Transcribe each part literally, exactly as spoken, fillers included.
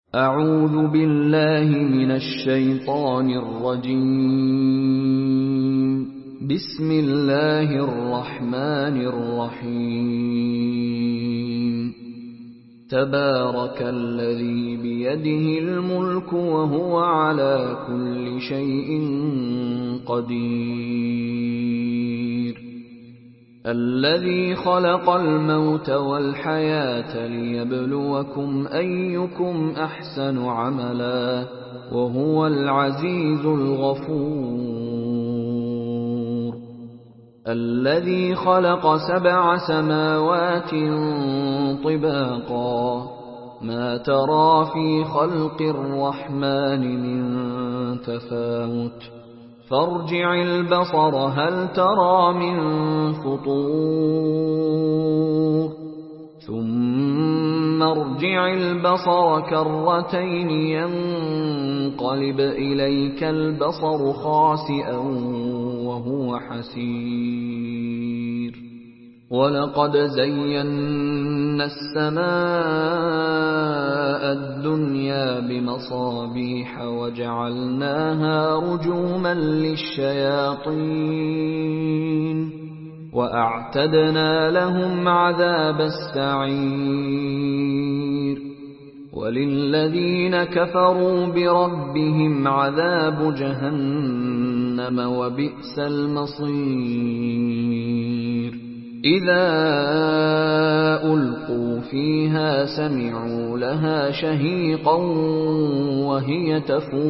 أعوذ بالله من الشيطان الرجيم. بسم الله الرحمن الرحيم. تبارك الذي بيده الملك وهو على كل شيء قدير. الذي خلق الموت والحياة ليبلوكم أيكم أحسن عملا وهو العزيز الغفور. الذي خلق سبع سماوات طباقا ما ترى في خلق الرحمن من تفاوت فارجع البصر هل ترى من فطور ثم ارجع البصر كرتين ينقلب إليك البصر خاسئا وهو حسير. ولقد زينا السماء الدنيا بمصابيح وجعلناها رجوما للشياطين وأعتدنا لهم عذاب السعير. وللذين كفروا بربهم عذاب جهنم وبئس المصير. إذا ألقوا فيها سمعوا لها شهيقا وهي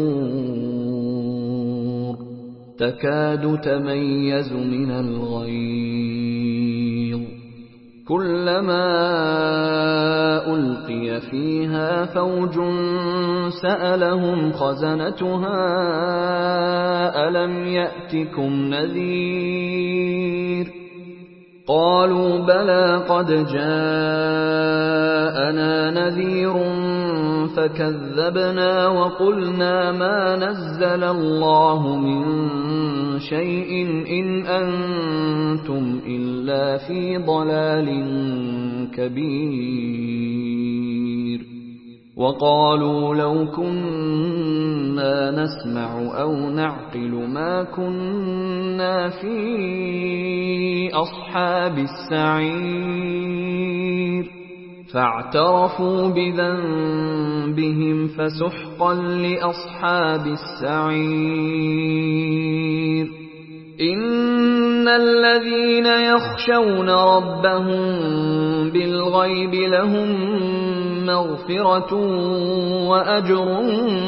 تفور تكاد تميز من الغيظ. كلما ألقي فيها فوج سألهم خزنتها ألم يأتكم نذير قالوا بلى قد جاءنا نذير فكذبنا وقلنا ما نزل الله من شيء إن أنتم إلا في ضلال كبير. وقالوا لو كنا نسمع أو نعقل ما كنا في أصحاب السعير. فاعترفوا بذنبهم فسحقا لأصحاب السعير. إن الذين يخشون ربهم بالغيب لهم مغفرة وأجر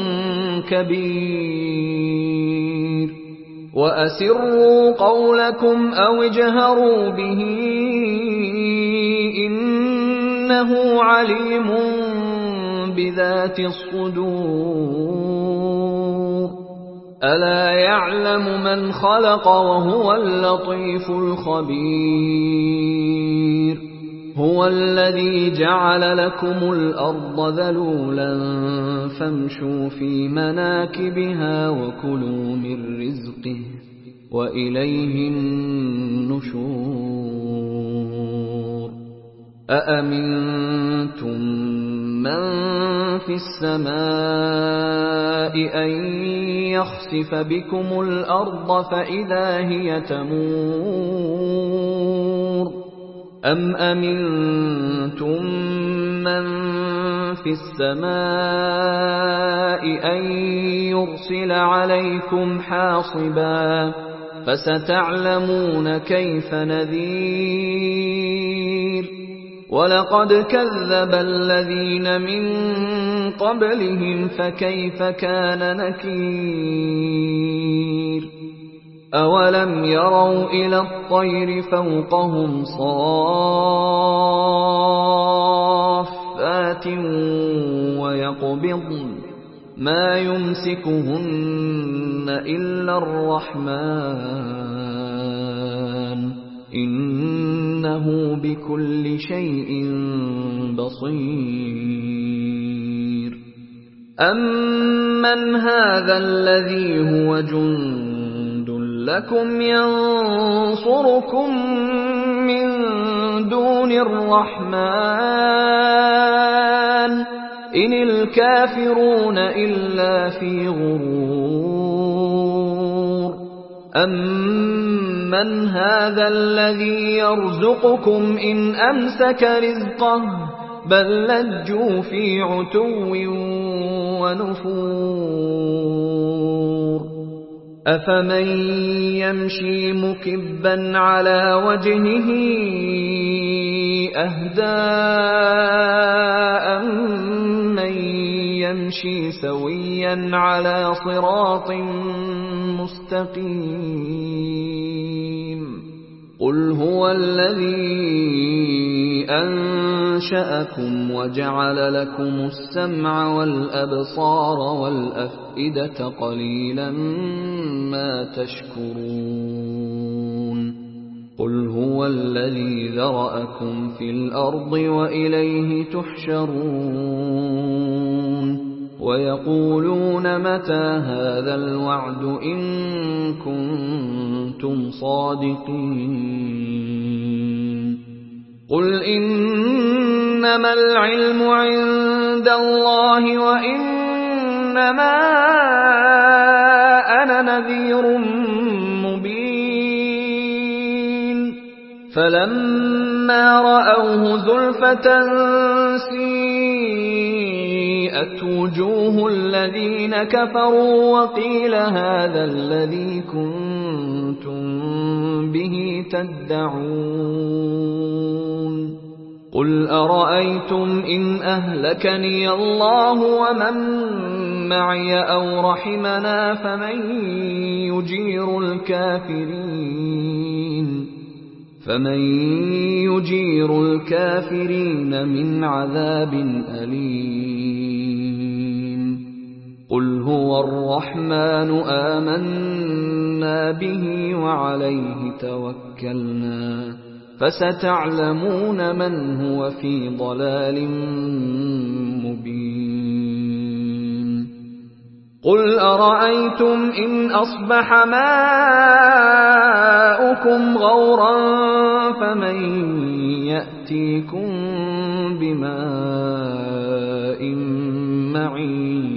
كبير. وأسروا قولكم أو اجهروا به إنه عليم بذات الصدور. ألا يعلم من خلق وهو اللطيف الخبير. هو الذي جعل لكم الأرض ذلولا فامشوا في مناكبها وكلوا من رزقه وإليه النشور. أأمنتم من في السماء أن يخسف بكم الأرض فإذا هي تمور أم أمنتم من في السماء أن يرسل عليكم حاصبا فستعلمون كيف نذير. ولقد كذب الذين من قبلهم فكيف كان نكير. أولم يروا إلى الطير فوقهم صافات ويقبضن ما يمسكهن إلا الرحمن إنه بكل شيء بصير. أمن هذا الذي هو جند لكم ينصركم من دون الرحمن إن الكافرون إلا في غرور أمن هذا الذي يرزقكم إن أمسك رزقه بل لجوا في عتو ونفور أفمن يمشي مكبا على وجهه أهدى أمن يمشي سويا على صراط مستقيم قل هو الذي أنشأكم وجعل لكم السمع والأبصار والأفئدة قليلا ما تشكرون قل هو الذي ذرأكم في الأرض وإليه تحشرون ويقولون متى هذا الوعد إن كنتم صادقين قل إنما العلم عند الله وإنما أنا نذير مبين فلما رأوه زلفة سيئت وجوه الذين كفروا وقيل هذا الذي كنتم به تدعون قل أرأيتم إن أهلكني الله ومن معي أو رحمنا فمن يجير الكافرين فمن يجير الكافرين من عذاب أليم قل هو الرحمن آمنا به وعليه توكلنا فستعلمون من هو في ضلال مبين قل أرأيتم إن أصبح ماؤكم غورا فمن يأتيكم بماء معين